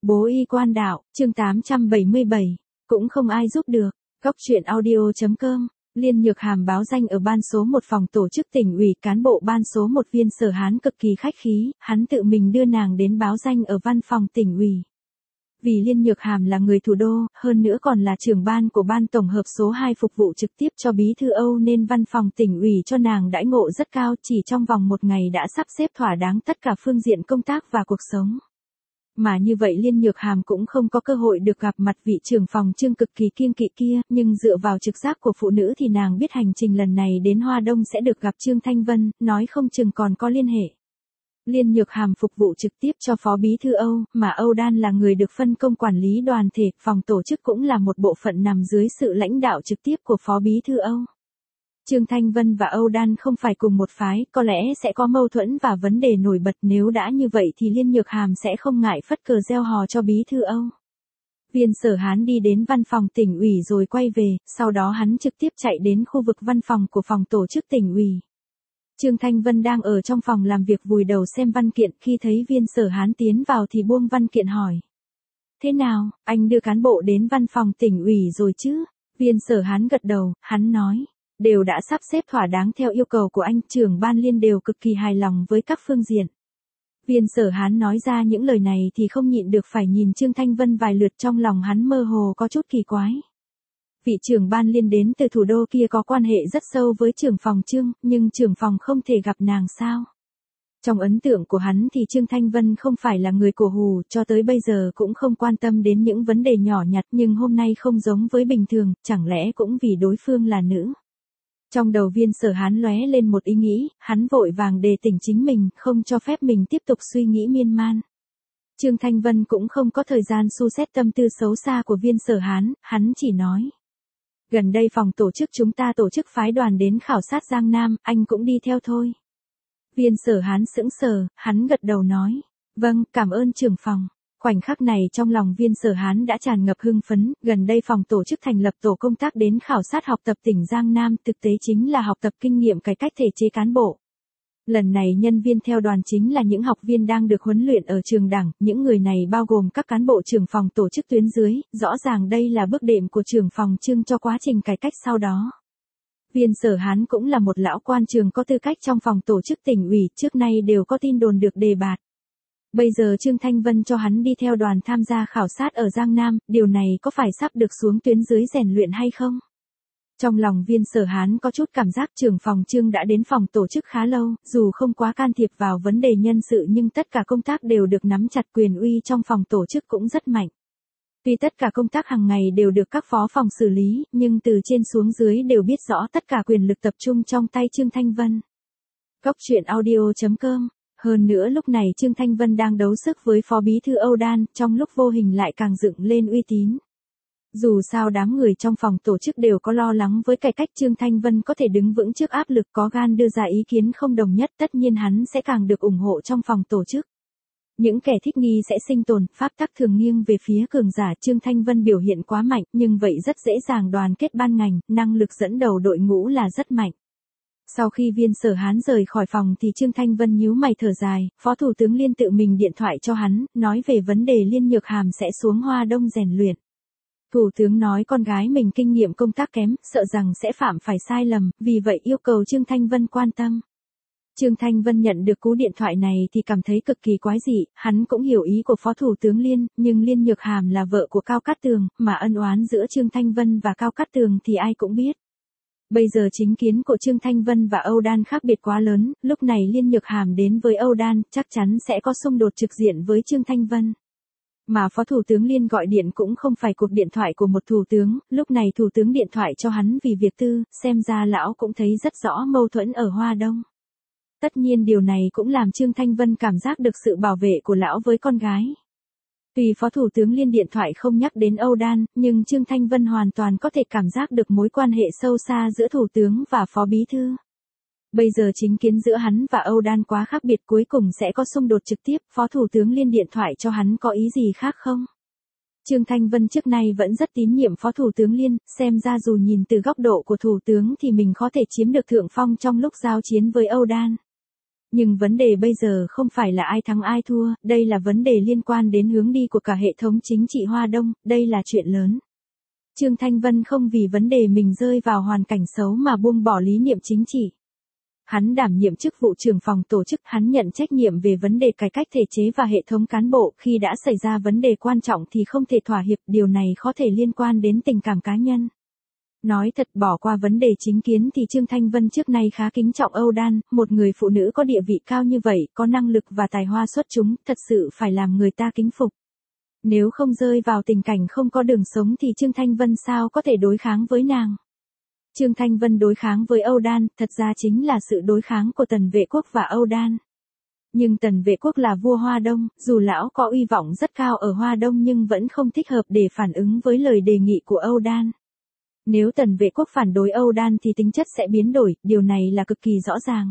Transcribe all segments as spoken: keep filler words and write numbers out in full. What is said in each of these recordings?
Bố y quan đạo, chương tám trăm bảy mươi bảy, cũng không ai giúp được. Góc truyện audio chấm com, Liên Nhược Hàm báo danh ở ban số một phòng tổ chức tỉnh ủy, cán bộ ban số một Viên Sở Hán cực kỳ khách khí, hắn tự mình đưa nàng đến báo danh ở văn phòng tỉnh ủy. Vì Liên Nhược Hàm là người thủ đô, hơn nữa còn là trưởng ban của ban tổng hợp số hai phục vụ trực tiếp cho bí thư Âu, nên văn phòng tỉnh ủy cho nàng đãi ngộ rất cao, chỉ trong vòng một ngày đã sắp xếp thỏa đáng tất cả phương diện công tác và cuộc sống. Mà như vậy Liên Nhược Hàm cũng không có cơ hội được gặp mặt vị trưởng phòng Trương cực kỳ kiêng kỵ kia, nhưng dựa vào trực giác của phụ nữ thì nàng biết hành trình lần này đến Hoa Đông sẽ được gặp Trương Thanh Vân, nói không chừng còn có liên hệ. Liên Nhược Hàm phục vụ trực tiếp cho Phó Bí thư Âu, mà Âu Đan là người được phân công quản lý đoàn thể, phòng tổ chức cũng là một bộ phận nằm dưới sự lãnh đạo trực tiếp của Phó Bí thư Âu. Trương Thanh Vân và Âu Đan không phải cùng một phái, có lẽ sẽ có mâu thuẫn và vấn đề nổi bật, nếu đã như vậy thì Liên Nhược Hàm sẽ không ngại phất cờ gieo hò cho Bí thư Âu. Viên Sở Hán đi đến văn phòng tỉnh ủy rồi quay về, sau đó hắn trực tiếp chạy đến khu vực văn phòng của phòng tổ chức tỉnh ủy. Trương Thanh Vân đang ở trong phòng làm việc vùi đầu xem văn kiện, khi thấy Viên Sở Hán tiến vào thì buông văn kiện hỏi. Thế nào, anh đưa cán bộ đến văn phòng tỉnh ủy rồi chứ? Viên Sở Hán gật đầu, hắn nói. Đều đã sắp xếp thỏa đáng theo yêu cầu của anh, trưởng ban Liên đều cực kỳ hài lòng với các phương diện. Viên Sở Hán nói ra những lời này thì không nhịn được phải nhìn Trương Thanh Vân vài lượt, trong lòng hắn mơ hồ có chút kỳ quái. Vị trưởng ban Liên đến từ thủ đô kia có quan hệ rất sâu với trưởng phòng Trương, nhưng trưởng phòng không thể gặp nàng sao? Trong ấn tượng của hắn thì Trương Thanh Vân không phải là người cổ hủ, cho tới bây giờ cũng không quan tâm đến những vấn đề nhỏ nhặt, nhưng hôm nay không giống với bình thường, chẳng lẽ cũng vì đối phương là nữ? Trong đầu Viên Sở Hán lóe lên một ý nghĩ, hắn vội vàng đề tỉnh chính mình, không cho phép mình tiếp tục suy nghĩ miên man. Trương Thanh Vân cũng không có thời gian su xét tâm tư xấu xa của Viên Sở Hán, hắn chỉ nói. Gần đây phòng tổ chức chúng ta tổ chức phái đoàn đến khảo sát Giang Nam, anh cũng đi theo thôi. Viên Sở Hán sững sờ, hắn gật đầu nói. Vâng, cảm ơn trưởng phòng. Khoảnh khắc này trong lòng Viên Sở Hán đã tràn ngập hưng phấn, gần đây phòng tổ chức thành lập tổ công tác đến khảo sát học tập tỉnh Giang Nam, thực tế chính là học tập kinh nghiệm cải cách thể chế cán bộ. Lần này nhân viên theo đoàn chính là những học viên đang được huấn luyện ở trường đảng, những người này bao gồm các cán bộ trưởng phòng tổ chức tuyến dưới, rõ ràng đây là bước đệm của trưởng phòng Trương cho quá trình cải cách sau đó. Viên Sở Hán cũng là một lão quan trường có tư cách trong phòng tổ chức tỉnh ủy, trước nay đều có tin đồn được đề bạt. Bây giờ Trương Thanh Vân cho hắn đi theo đoàn tham gia khảo sát ở Giang Nam, điều này có phải sắp được xuống tuyến dưới rèn luyện hay không? Trong lòng Viên Sở Hán có chút cảm giác trưởng phòng Trương đã đến phòng tổ chức khá lâu, dù không quá can thiệp vào vấn đề nhân sự nhưng tất cả công tác đều được nắm chặt, quyền uy trong phòng tổ chức cũng rất mạnh. Tuy tất cả công tác hàng ngày đều được các phó phòng xử lý, nhưng từ trên xuống dưới đều biết rõ tất cả quyền lực tập trung trong tay Trương Thanh Vân. Góc truyện audio chấm com. Hơn nữa lúc này Trương Thanh Vân đang đấu sức với Phó Bí thư Âu Đan, trong lúc vô hình lại càng dựng lên uy tín. Dù sao đám người trong phòng tổ chức đều có lo lắng với cải cách, Trương Thanh Vân có thể đứng vững trước áp lực, có gan đưa ra ý kiến không đồng nhất, tất nhiên hắn sẽ càng được ủng hộ trong phòng tổ chức. Những kẻ thích nghi sẽ sinh tồn, pháp tắc thường nghiêng về phía cường giả. Trương Thanh Vân biểu hiện quá mạnh, nhưng vậy rất dễ dàng đoàn kết ban ngành, năng lực dẫn đầu đội ngũ là rất mạnh. Sau khi Viên Sở Hán rời khỏi phòng thì Trương Thanh Vân nhíu mày thở dài, Phó Thủ tướng Liên tự mình điện thoại cho hắn, nói về vấn đề Liên Nhược Hàm sẽ xuống Hoa Đông rèn luyện. Thủ tướng nói con gái mình kinh nghiệm công tác kém, sợ rằng sẽ phạm phải sai lầm, vì vậy yêu cầu Trương Thanh Vân quan tâm. Trương Thanh Vân nhận được cú điện thoại này thì cảm thấy cực kỳ quái dị, hắn cũng hiểu ý của Phó Thủ tướng Liên, nhưng Liên Nhược Hàm là vợ của Cao Cát Tường, mà ân oán giữa Trương Thanh Vân và Cao Cát Tường thì ai cũng biết. Bây giờ chính kiến của Trương Thanh Vân và Âu Đan khác biệt quá lớn, lúc này Liên Nhược Hàm đến với Âu Đan, chắc chắn sẽ có xung đột trực diện với Trương Thanh Vân. Mà Phó Thủ tướng Liên gọi điện cũng không phải cuộc điện thoại của một thủ tướng, lúc này thủ tướng điện thoại cho hắn vì việc tư, xem ra lão cũng thấy rất rõ mâu thuẫn ở Hoa Đông. Tất nhiên điều này cũng làm Trương Thanh Vân cảm giác được sự bảo vệ của lão với con gái. Tuy Phó Thủ tướng Liên điện thoại không nhắc đến Âu Đan, nhưng Trương Thanh Vân hoàn toàn có thể cảm giác được mối quan hệ sâu xa giữa Thủ tướng và Phó Bí thư. Bây giờ chính kiến giữa hắn và Âu Đan quá khác biệt, cuối cùng sẽ có xung đột trực tiếp, Phó Thủ tướng Liên điện thoại cho hắn có ý gì khác không? Trương Thanh Vân trước nay vẫn rất tín nhiệm Phó Thủ tướng Liên, xem ra dù nhìn từ góc độ của Thủ tướng thì mình có thể chiếm được thượng phong trong lúc giao chiến với Âu Đan. Nhưng vấn đề bây giờ không phải là ai thắng ai thua, đây là vấn đề liên quan đến hướng đi của cả hệ thống chính trị Hoa Đông, đây là chuyện lớn. Trương Thanh Vân không vì vấn đề mình rơi vào hoàn cảnh xấu mà buông bỏ lý niệm chính trị. Hắn đảm nhiệm chức vụ trưởng phòng tổ chức, hắn nhận trách nhiệm về vấn đề cải cách thể chế và hệ thống cán bộ, khi đã xảy ra vấn đề quan trọng thì không thể thỏa hiệp, điều này có thể liên quan đến tình cảm cá nhân. Nói thật, bỏ qua vấn đề chính kiến thì Trương Thanh Vân trước nay khá kính trọng Âu Đan, một người phụ nữ có địa vị cao như vậy, có năng lực và tài hoa xuất chúng, thật sự phải làm người ta kính phục. Nếu không rơi vào tình cảnh không có đường sống thì Trương Thanh Vân sao có thể đối kháng với nàng. Trương Thanh Vân đối kháng với Âu Đan, thật ra chính là sự đối kháng của Tần Vệ Quốc và Âu Đan. Nhưng Tần Vệ Quốc là vua Hoa Đông, dù lão có uy vọng rất cao ở Hoa Đông nhưng vẫn không thích hợp để phản ứng với lời đề nghị của Âu Đan. Nếu Tần Vệ Quốc phản đối Âu Đan thì tính chất sẽ biến đổi, điều này là cực kỳ rõ ràng.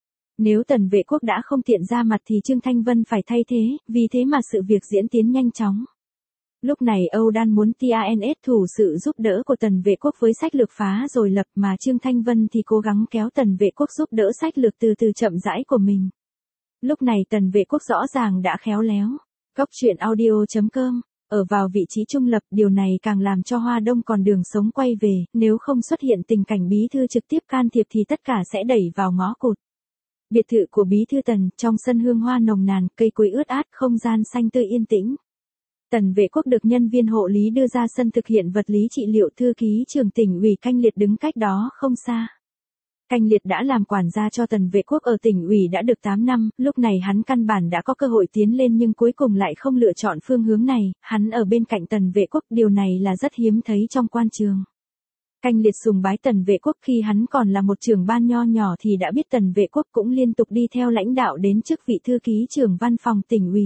Nếu Tần Vệ Quốc đã không tiện ra mặt thì Trương Thanh Vân phải thay thế, vì thế mà sự việc diễn tiến nhanh chóng. Lúc này Âu Đan muốn tê a en ét thủ sự giúp đỡ của Tần Vệ Quốc với sách lược phá rồi lập, mà Trương Thanh Vân thì cố gắng kéo Tần Vệ Quốc giúp đỡ sách lược từ từ chậm rãi của mình. Lúc này Tần Vệ Quốc rõ ràng đã khéo léo. Góc truyện audio chấm com ở vào vị trí trung lập, điều này càng làm cho Hoa Đông còn đường sống quay về, nếu không xuất hiện tình cảnh bí thư trực tiếp can thiệp thì tất cả sẽ đẩy vào ngõ cụt. Biệt thự của bí thư Tần, trong sân hương hoa nồng nàn, cây cối ướt át, không gian xanh tươi yên tĩnh. Tần Vệ Quốc được nhân viên hộ lý đưa ra sân thực hiện vật lý trị liệu, thư ký trưởng tỉnh ủy Canh Liệt đứng cách đó không xa. Canh Liệt đã làm quản gia cho Tần Vệ Quốc ở tỉnh ủy đã được tám năm, lúc này hắn căn bản đã có cơ hội tiến lên nhưng cuối cùng lại không lựa chọn phương hướng này, hắn ở bên cạnh Tần Vệ Quốc, điều này là rất hiếm thấy trong quan trường. Canh Liệt sùng bái Tần Vệ Quốc, khi hắn còn là một trưởng ban nho nhỏ thì đã biết Tần Vệ Quốc cũng liên tục đi theo lãnh đạo đến chức vị thư ký trưởng văn phòng tỉnh ủy.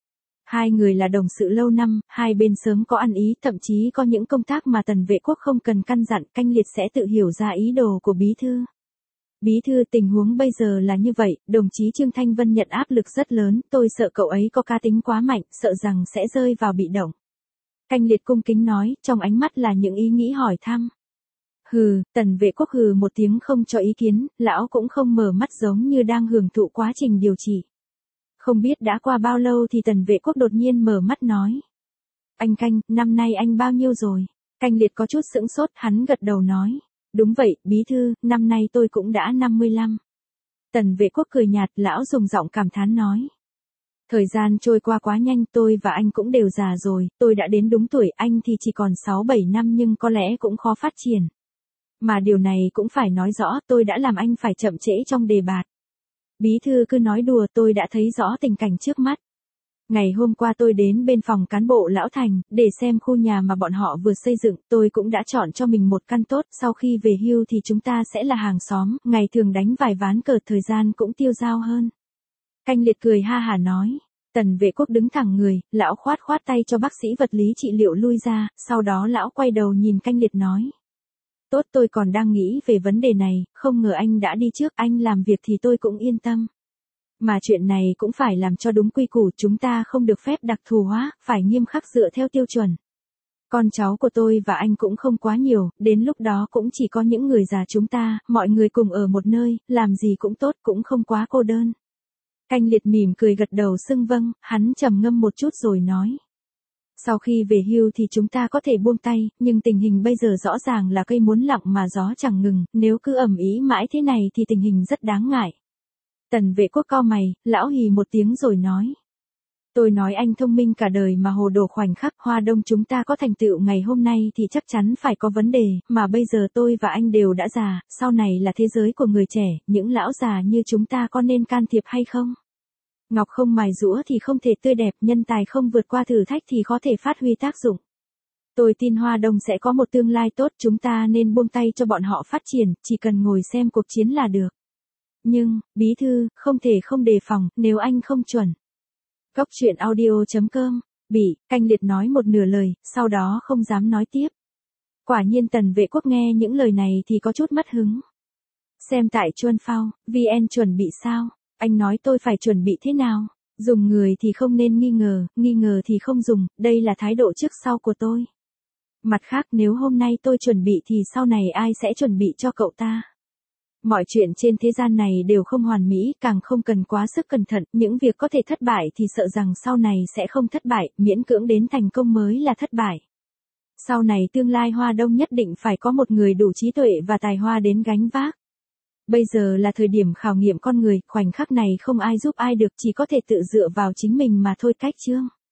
Hai người là đồng sự lâu năm, hai bên sớm có ăn ý, thậm chí có những công tác mà Tần Vệ Quốc không cần căn dặn, Canh Liệt sẽ tự hiểu ra ý đồ của bí thư. Bí thư, tình huống bây giờ là như vậy, đồng chí Trương Thanh Vân nhận áp lực rất lớn, tôi sợ cậu ấy có cá tính quá mạnh, sợ rằng sẽ rơi vào bị động. Canh Liệt cung kính nói, trong ánh mắt là những ý nghĩ hỏi thăm. Hừ, Tần Vệ Quốc hừ một tiếng không cho ý kiến, lão cũng không mở mắt giống như đang hưởng thụ quá trình điều trị. Không biết đã qua bao lâu thì Tần Vệ Quốc đột nhiên mở mắt nói. Anh Canh, năm nay anh bao nhiêu rồi? Canh Liệt có chút sững sốt, hắn gật đầu nói. Đúng vậy, bí thư, năm nay tôi cũng đã năm mươi lăm. Tần Vệ Quốc cười nhạt, lão dùng giọng cảm thán nói. Thời gian trôi qua quá nhanh, tôi và anh cũng đều già rồi, tôi đã đến đúng tuổi, anh thì chỉ còn sáu bảy năm nhưng có lẽ cũng khó phát triển. Mà điều này cũng phải nói rõ, tôi đã làm anh phải chậm trễ trong đề bạt. Bí thư cứ nói đùa, tôi đã thấy rõ tình cảnh trước mắt. Ngày hôm qua tôi đến bên phòng cán bộ Lão Thành, để xem khu nhà mà bọn họ vừa xây dựng, tôi cũng đã chọn cho mình một căn tốt, sau khi về hưu thì chúng ta sẽ là hàng xóm, ngày thường đánh vài ván cờ, thời gian cũng tiêu dao hơn. Canh Liệt cười ha hả nói. Tần Vệ Quốc đứng thẳng người, lão khoát khoát tay cho bác sĩ vật lý trị liệu lui ra, sau đó lão quay đầu nhìn Canh Liệt nói. Tốt, tôi còn đang nghĩ về vấn đề này, không ngờ anh đã đi trước, anh làm việc thì tôi cũng yên tâm. Mà chuyện này cũng phải làm cho đúng quy củ, chúng ta không được phép đặc thù hóa, phải nghiêm khắc dựa theo tiêu chuẩn. Con cháu của tôi và anh cũng không quá nhiều, đến lúc đó cũng chỉ có những người già chúng ta, mọi người cùng ở một nơi, làm gì cũng tốt, cũng không quá cô đơn. Canh Liệt mỉm cười gật đầu xưng vâng, hắn trầm ngâm một chút rồi nói. Sau khi về hưu thì chúng ta có thể buông tay, nhưng tình hình bây giờ rõ ràng là cây muốn lặng mà gió chẳng ngừng, nếu cứ ầm ĩ mãi thế này thì tình hình rất đáng ngại. Tần Vệ Quốc cau mày, lão hì một tiếng rồi nói. Tôi nói anh thông minh cả đời mà hồ đồ khoảnh khắc, Hoa Đông chúng ta có thành tựu ngày hôm nay thì chắc chắn phải có vấn đề, mà bây giờ tôi và anh đều đã già, sau này là thế giới của người trẻ, những lão già như chúng ta có nên can thiệp hay không? Ngọc không mài giũa thì không thể tươi đẹp, nhân tài không vượt qua thử thách thì khó thể phát huy tác dụng. Tôi tin Hoa Đông sẽ có một tương lai tốt, chúng ta nên buông tay cho bọn họ phát triển, chỉ cần ngồi xem cuộc chiến là được. Nhưng, bí thư, không thể không đề phòng, nếu anh không chuẩn. Góc truyện audio chấm com, bị, Canh Liệt nói một nửa lời, sau đó không dám nói tiếp. Quả nhiên Tần Vệ Quốc nghe những lời này thì có chút mất hứng. Xem tại Chuan Phao, vê en chuẩn bị sao? Anh nói tôi phải chuẩn bị thế nào? Dùng người thì không nên nghi ngờ, nghi ngờ thì không dùng, đây là thái độ trước sau của tôi. Mặt khác nếu hôm nay tôi chuẩn bị thì sau này ai sẽ chuẩn bị cho cậu ta? Mọi chuyện trên thế gian này đều không hoàn mỹ, càng không cần quá sức cẩn thận, những việc có thể thất bại thì sợ rằng sau này sẽ không thất bại, miễn cưỡng đến thành công mới là thất bại. Sau này tương lai Hoa Đông nhất định phải có một người đủ trí tuệ và tài hoa đến gánh vác. Bây giờ là thời điểm khảo nghiệm con người, khoảnh khắc này không ai giúp ai được, chỉ có thể tự dựa vào chính mình mà thôi. Cách chương